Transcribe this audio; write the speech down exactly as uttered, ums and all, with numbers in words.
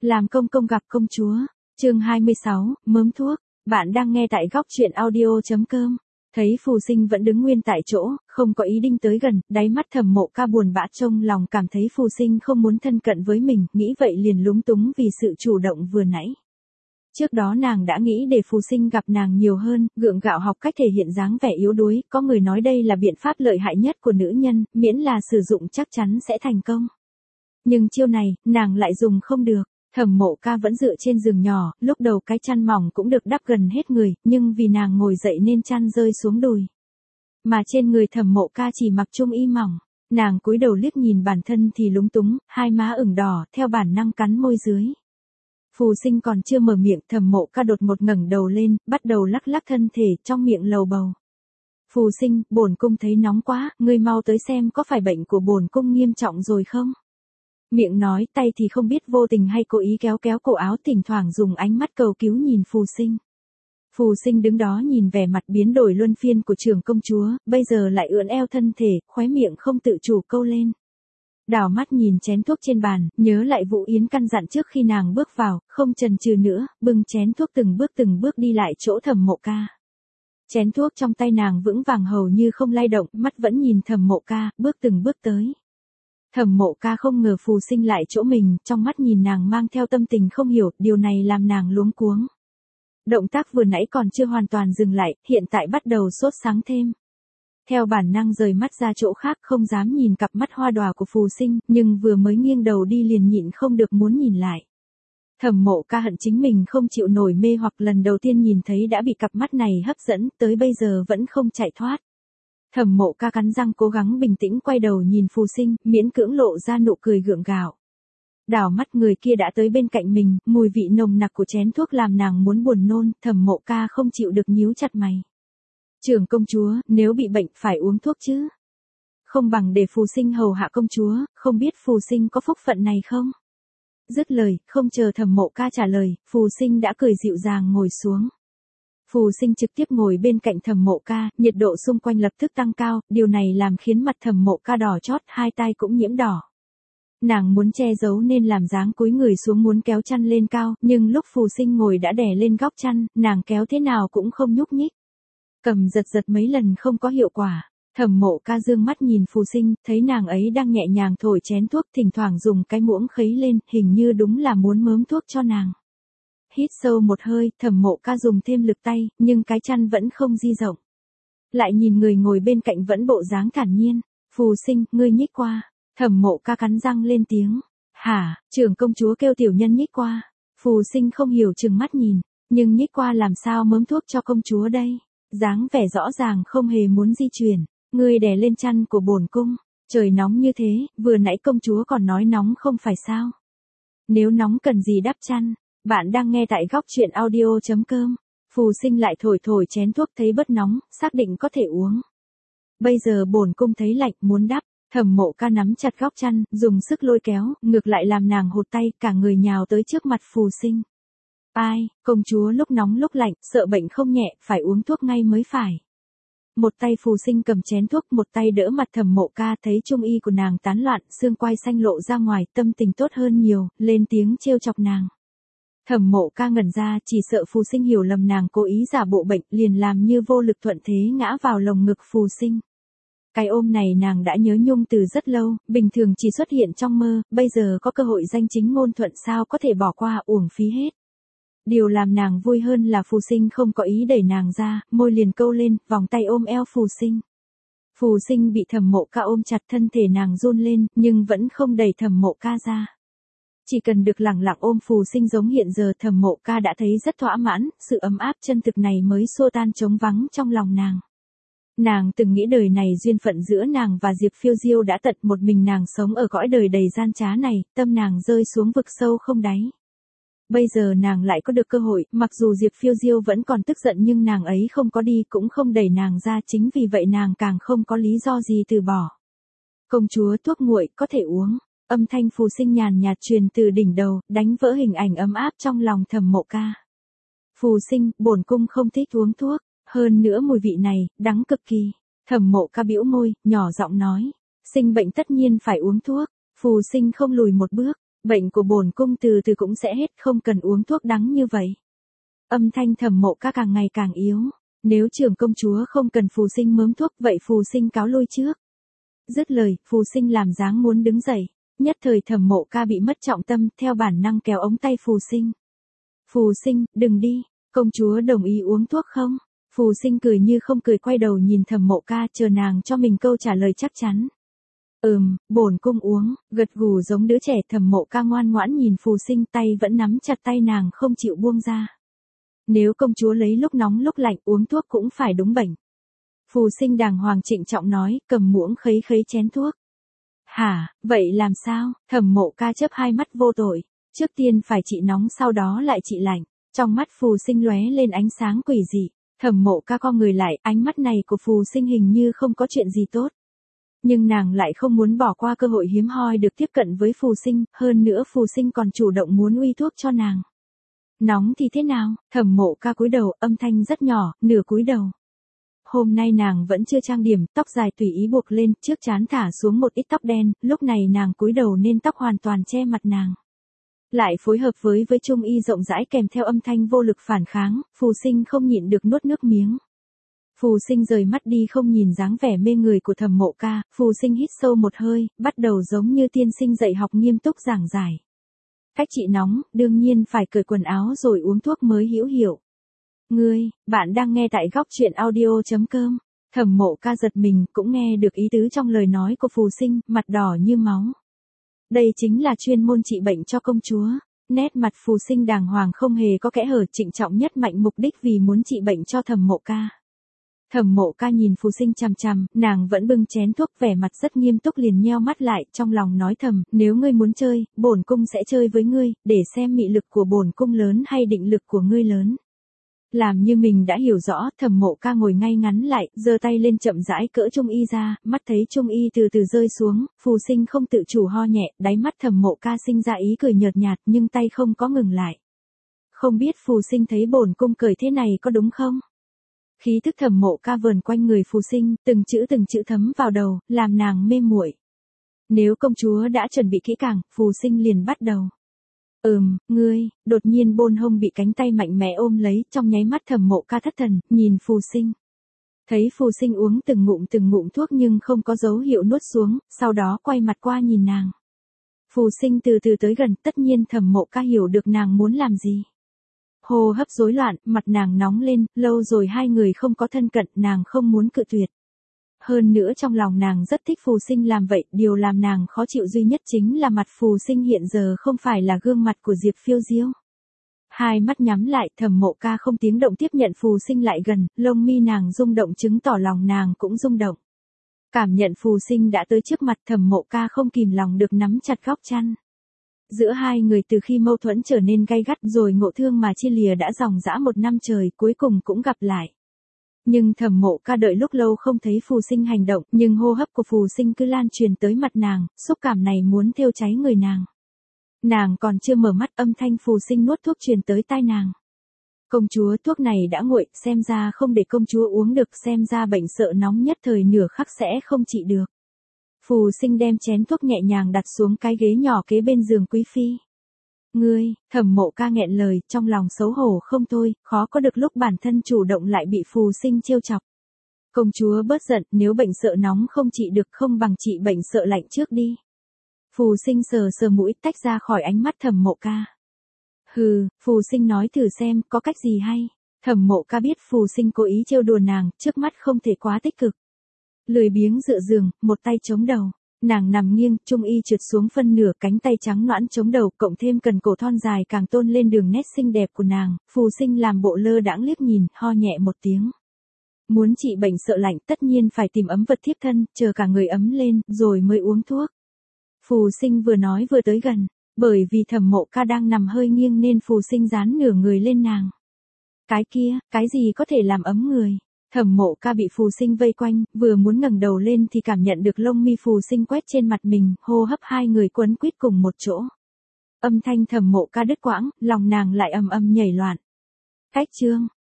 Làm công công gặp công chúa. Chương hai mươi sáu, mớm thuốc. Bạn đang nghe tại góc truyện audio chấm com. Thấy Phù Sinh vẫn đứng nguyên tại chỗ, không có ý định tới gần, đáy mắt Thẩm Mộ Ca buồn bã trong lòng cảm thấy Phù Sinh không muốn thân cận với mình, nghĩ vậy liền lúng túng vì sự chủ động vừa nãy. Trước đó nàng đã nghĩ để Phù Sinh gặp nàng nhiều hơn, gượng gạo học cách thể hiện dáng vẻ yếu đuối, có người nói đây là biện pháp lợi hại nhất của nữ nhân, miễn là sử dụng chắc chắn sẽ thành công. Nhưng chiêu này, nàng lại dùng không được. Thẩm Mộ Ca vẫn dựa trên giường nhỏ, lúc đầu cái chăn mỏng cũng được đắp gần hết người, nhưng vì nàng ngồi dậy nên chăn rơi xuống đùi. Mà trên người Thẩm Mộ Ca chỉ mặc chung y mỏng, nàng cúi đầu liếc nhìn bản thân thì lúng túng, hai má ửng đỏ, theo bản năng cắn môi dưới. Phù Sinh còn chưa mở miệng, Thẩm Mộ Ca đột ngột ngẩng đầu lên, bắt đầu lắc lắc thân thể, trong miệng lầu bầu. Phù Sinh, bổn cung thấy nóng quá, ngươi mau tới xem có phải bệnh của bổn cung nghiêm trọng rồi không? Miệng nói, tay thì không biết vô tình hay cố ý kéo kéo cổ áo, thỉnh thoảng dùng ánh mắt cầu cứu nhìn Phù Sinh. Phù Sinh đứng đó nhìn vẻ mặt biến đổi luân phiên của trưởng công chúa, bây giờ lại ưỡn eo thân thể, khóe miệng không tự chủ câu lên. Đảo mắt nhìn chén thuốc trên bàn, nhớ lại Vũ Yến căn dặn trước khi nàng bước vào, không chần chừ nữa, bưng chén thuốc từng bước từng bước đi lại chỗ Thẩm Mộ Ca. Chén thuốc trong tay nàng vững vàng hầu như không lay động, mắt vẫn nhìn Thẩm Mộ Ca, bước từng bước tới. Thẩm Mộ Ca không ngờ Phù Sinh lại chỗ mình, trong mắt nhìn nàng mang theo tâm tình không hiểu, điều này làm nàng luống cuống. Động tác vừa nãy còn chưa hoàn toàn dừng lại, hiện tại bắt đầu sốt sáng thêm. Theo bản năng rời mắt ra chỗ khác, không dám nhìn cặp mắt hoa đòa của Phù Sinh, nhưng vừa mới nghiêng đầu đi liền nhịn không được muốn nhìn lại. Thẩm Mộ Ca hận chính mình không chịu nổi mê hoặc lần đầu tiên nhìn thấy đã bị cặp mắt này hấp dẫn, tới bây giờ vẫn không chạy thoát. Thẩm Mộ Ca cắn răng cố gắng bình tĩnh quay đầu nhìn Phù Sinh, miễn cưỡng lộ ra nụ cười gượng gạo. Đảo mắt người kia đã tới bên cạnh mình, mùi vị nồng nặc của chén thuốc làm nàng muốn buồn nôn, Thẩm Mộ Ca không chịu được nhíu chặt mày. Trưởng công chúa, nếu bị bệnh phải uống thuốc chứ. Không bằng để Phù Sinh hầu hạ công chúa, không biết Phù Sinh có phúc phận này không? Dứt lời, không chờ Thẩm Mộ Ca trả lời, Phù Sinh đã cười dịu dàng ngồi xuống. Phù Sinh trực tiếp ngồi bên cạnh Thẩm Mộ Ca, nhiệt độ xung quanh lập tức tăng cao, điều này làm khiến mặt Thẩm Mộ Ca đỏ chót, hai tai cũng nhiễm đỏ. Nàng muốn che giấu nên làm dáng cúi người xuống muốn kéo chăn lên cao, nhưng lúc Phù Sinh ngồi đã đè lên góc chăn, nàng kéo thế nào cũng không nhúc nhích. Cầm giật giật mấy lần không có hiệu quả. Thẩm Mộ Ca dương mắt nhìn Phù Sinh, thấy nàng ấy đang nhẹ nhàng thổi chén thuốc, thỉnh thoảng dùng cái muỗng khấy lên, hình như đúng là muốn mớm thuốc cho nàng. Hít sâu một hơi, Thẩm Mộ Ca dùng thêm lực tay, nhưng cái chăn vẫn không di rộng. Lại nhìn người ngồi bên cạnh vẫn bộ dáng thản nhiên. Phù Sinh, ngươi nhích qua. Thẩm Mộ Ca cắn răng lên tiếng. Hả, trưởng công chúa kêu tiểu nhân nhích qua. Phù Sinh không hiểu trừng mắt nhìn, nhưng nhích qua làm sao mớm thuốc cho công chúa đây? Dáng vẻ rõ ràng không hề muốn di chuyển. Ngươi đè lên chăn của bổn cung. Trời nóng như thế, vừa nãy công chúa còn nói nóng không phải sao? Nếu nóng cần gì đắp chăn? Bạn đang nghe tại góc truyện audio chấm com. Phù Sinh lại thổi thổi chén thuốc thấy bớt nóng, xác định có thể uống. Bây giờ bổn cung thấy lạnh muốn đắp, Thẩm Mộ Ca nắm chặt góc chăn, dùng sức lôi kéo, ngược lại làm nàng hụt tay, cả người nhào tới trước mặt Phù Sinh. Ai, công chúa lúc nóng lúc lạnh, sợ bệnh không nhẹ, phải uống thuốc ngay mới phải. Một tay Phù Sinh cầm chén thuốc, một tay đỡ mặt Thẩm Mộ Ca, thấy trung y của nàng tán loạn, xương quai xanh lộ ra ngoài, tâm tình tốt hơn nhiều, lên tiếng trêu chọc nàng. Thẩm Mộ Ca ngẩn ra, chỉ sợ Phù Sinh hiểu lầm nàng cố ý giả bộ bệnh, liền làm như vô lực thuận thế ngã vào lồng ngực Phù Sinh. Cái ôm này nàng đã nhớ nhung từ rất lâu, bình thường chỉ xuất hiện trong mơ, bây giờ có cơ hội danh chính ngôn thuận sao có thể bỏ qua, uổng phí hết. Điều làm nàng vui hơn là Phù Sinh không có ý đẩy nàng ra, môi liền câu lên, vòng tay ôm eo Phù Sinh. Phù Sinh bị Thẩm Mộ Ca ôm chặt, thân thể nàng run lên, nhưng vẫn không đẩy Thẩm Mộ Ca ra. Chỉ cần được lẳng lặng ôm Phù Sinh giống hiện giờ, Thẩm Mộ Ca đã thấy rất thỏa mãn, sự ấm áp chân thực này mới xua tan trống vắng trong lòng nàng. Nàng từng nghĩ đời này duyên phận giữa nàng và Diệp Phiêu Diêu đã tận, một mình nàng sống ở cõi đời đầy gian trá này, tâm nàng rơi xuống vực sâu không đáy. Bây giờ nàng lại có được cơ hội, mặc dù Diệp Phiêu Diêu vẫn còn tức giận nhưng nàng ấy không có đi cũng không đẩy nàng ra, chính vì vậy nàng càng không có lý do gì từ bỏ. Công chúa, thuốc nguội, có thể uống. Âm thanh Phù Sinh nhàn nhạt truyền từ đỉnh đầu, đánh vỡ hình ảnh ấm áp trong lòng Thẩm Mộ Ca. Phù Sinh, bổn cung không thích uống thuốc, hơn nữa mùi vị này, đắng cực kỳ. Thẩm Mộ Ca bĩu môi, nhỏ giọng nói. Sinh bệnh tất nhiên phải uống thuốc. Phù Sinh không lùi một bước. Bệnh của bổn cung từ từ cũng sẽ hết, không cần uống thuốc đắng như vậy. Âm thanh Thẩm Mộ Ca càng ngày càng yếu. Nếu trưởng công chúa không cần phù sinh mớm thuốc, vậy phù sinh cáo lui trước. Dứt lời, phù sinh làm dáng muốn đứng dậy. Nhất thời Thẩm Mộ Ca bị mất trọng tâm, theo bản năng kéo ống tay phù sinh. Phù sinh, đừng đi, công chúa đồng ý uống thuốc không? Phù sinh cười như không cười, quay đầu nhìn Thẩm Mộ Ca, chờ nàng cho mình câu trả lời chắc chắn. Ừm, bổn cung uống, gật gù giống đứa trẻ. Thẩm Mộ Ca ngoan ngoãn nhìn phù sinh, tay vẫn nắm chặt tay nàng không chịu buông ra. Nếu công chúa lấy lúc nóng lúc lạnh, uống thuốc cũng phải đúng bệnh. Phù sinh đàng hoàng trịnh trọng nói, cầm muỗng khấy khấy chén thuốc. Hả, vậy làm sao? Thẩm Mộ Ca chớp hai mắt vô tội. Trước tiên phải trị nóng, sau đó lại trị lạnh. Trong mắt phù sinh lóe lên ánh sáng quỷ dị. Thẩm Mộ Ca co người lại, ánh mắt này của phù sinh hình như không có chuyện gì tốt. Nhưng nàng lại không muốn bỏ qua cơ hội hiếm hoi được tiếp cận với phù sinh, hơn nữa phù sinh còn chủ động muốn uy thuốc cho nàng. Nóng thì thế nào? Thẩm Mộ Ca cúi đầu, âm thanh rất nhỏ, nửa cúi đầu. Hôm nay nàng vẫn chưa trang điểm, tóc dài tùy ý buộc lên, trước trán thả xuống một ít tóc đen, lúc này nàng cúi đầu nên tóc hoàn toàn che mặt nàng. Lại phối hợp với với trung y rộng rãi kèm theo âm thanh vô lực phản kháng, phù sinh không nhịn được nuốt nước miếng. Phù sinh rời mắt đi không nhìn dáng vẻ mê người của Thẩm Mộ Ca, phù sinh hít sâu một hơi, bắt đầu giống như tiên sinh dạy học nghiêm túc giảng giải. Cách trị nóng, đương nhiên phải cởi quần áo rồi uống thuốc mới hữu hiệu. Ngươi, bạn đang nghe tại góc truyện audio chấm com. Thẩm Mộ Ca giật mình, cũng nghe được ý tứ trong lời nói của phù sinh, mặt đỏ như máu. Đây chính là chuyên môn trị bệnh cho công chúa. Nét mặt phù sinh đàng hoàng không hề có kẽ hở, trịnh trọng nhất mạnh mục đích vì muốn trị bệnh cho Thẩm Mộ Ca. Thẩm Mộ Ca nhìn phù sinh chằm chằm, nàng vẫn bưng chén thuốc, vẻ mặt rất nghiêm túc, liền nheo mắt lại, trong lòng nói thầm, nếu ngươi muốn chơi, bổn cung sẽ chơi với ngươi, để xem mị lực của bổn cung lớn hay định lực của ngươi lớn. Làm như mình đã hiểu rõ, Thẩm Mộ Ca ngồi ngay ngắn lại, giơ tay lên chậm rãi cỡ trung y ra, mắt thấy trung y từ từ rơi xuống, phù sinh không tự chủ ho nhẹ, đáy mắt Thẩm Mộ Ca sinh ra ý cười nhợt nhạt, nhưng tay không có ngừng lại. Không biết phù sinh thấy bổn cung cười thế này có đúng không? Khí thức Thẩm Mộ Ca vờn quanh người phù sinh, từng chữ từng chữ thấm vào đầu, làm nàng mê muội. Nếu công chúa đã chuẩn bị kỹ càng, phù sinh liền bắt đầu. Ừm, ngươi, đột nhiên bôn hông bị cánh tay mạnh mẽ ôm lấy, trong nháy mắt Thẩm Mộ Ca thất thần, nhìn phù sinh. Thấy phù sinh uống từng ngụm từng ngụm thuốc nhưng không có dấu hiệu nuốt xuống, sau đó quay mặt qua nhìn nàng. Phù sinh từ từ tới gần, tất nhiên Thẩm Mộ Ca hiểu được nàng muốn làm gì. Hô hấp rối loạn, mặt nàng nóng lên, lâu rồi hai người không có thân cận, nàng không muốn cự tuyệt. Hơn nữa trong lòng nàng rất thích phù sinh làm vậy, điều làm nàng khó chịu duy nhất chính là mặt phù sinh hiện giờ không phải là gương mặt của Diệp Phiêu Diêu. Hai mắt nhắm lại, Thẩm Mộ Ca không tiếng động tiếp nhận phù sinh lại gần, lông mi nàng rung động chứng tỏ lòng nàng cũng rung động. Cảm nhận phù sinh đã tới trước mặt, Thẩm Mộ Ca không kìm lòng được nắm chặt góc chăn. Giữa hai người từ khi mâu thuẫn trở nên gay gắt rồi ngộ thương mà chia lìa đã dòng dã một năm trời, cuối cùng cũng gặp lại. Nhưng Thẩm Mộ Ca đợi lúc lâu không thấy phù sinh hành động, nhưng hô hấp của phù sinh cứ lan truyền tới mặt nàng, xúc cảm này muốn thiêu cháy người nàng. Nàng còn chưa mở mắt, âm thanh phù sinh nuốt thuốc truyền tới tai nàng. Công chúa, thuốc này đã nguội, xem ra không để công chúa uống được, xem ra bệnh sợ nóng nhất thời nửa khắc sẽ không trị được. Phù sinh đem chén thuốc nhẹ nhàng đặt xuống cái ghế nhỏ kế bên giường quý phi. Ngươi, Thẩm Mộ Ca nghẹn lời, trong lòng xấu hổ không thôi, khó có được lúc bản thân chủ động lại bị phù sinh trêu chọc. Công chúa bớt giận, nếu bệnh sợ nóng không trị được không bằng trị bệnh sợ lạnh trước đi. Phù sinh sờ sờ mũi, tách ra khỏi ánh mắt Thẩm Mộ Ca. Hừ, phù sinh nói thử xem, có cách gì hay. Thẩm Mộ Ca biết phù sinh cố ý trêu đùa nàng, trước mắt không thể quá tích cực. Lười biếng dựa giường, một tay chống đầu. Nàng nằm nghiêng, trung y trượt xuống phân nửa, cánh tay trắng nõn chống đầu, cộng thêm cần cổ thon dài càng tôn lên đường nét xinh đẹp của nàng. Phù sinh làm bộ lơ đãng liếc nhìn, ho nhẹ một tiếng. Muốn trị bệnh sợ lạnh tất nhiên phải tìm ấm vật thiếp thân, chờ cả người ấm lên, rồi mới uống thuốc. Phù sinh vừa nói vừa tới gần, bởi vì Thẩm Mộ Ca đang nằm hơi nghiêng nên phù sinh dán nửa người lên nàng. Cái kia, cái gì có thể làm ấm người? Thẩm Mộ Ca bị phù sinh vây quanh, vừa muốn ngẩng đầu lên thì cảm nhận được lông mi phù sinh quét trên mặt mình, hô hấp hai người quấn quýt cùng một chỗ. Âm thanh Thẩm Mộ Ca đứt quãng, lòng nàng lại ầm ầm nhảy loạn. Cách chương,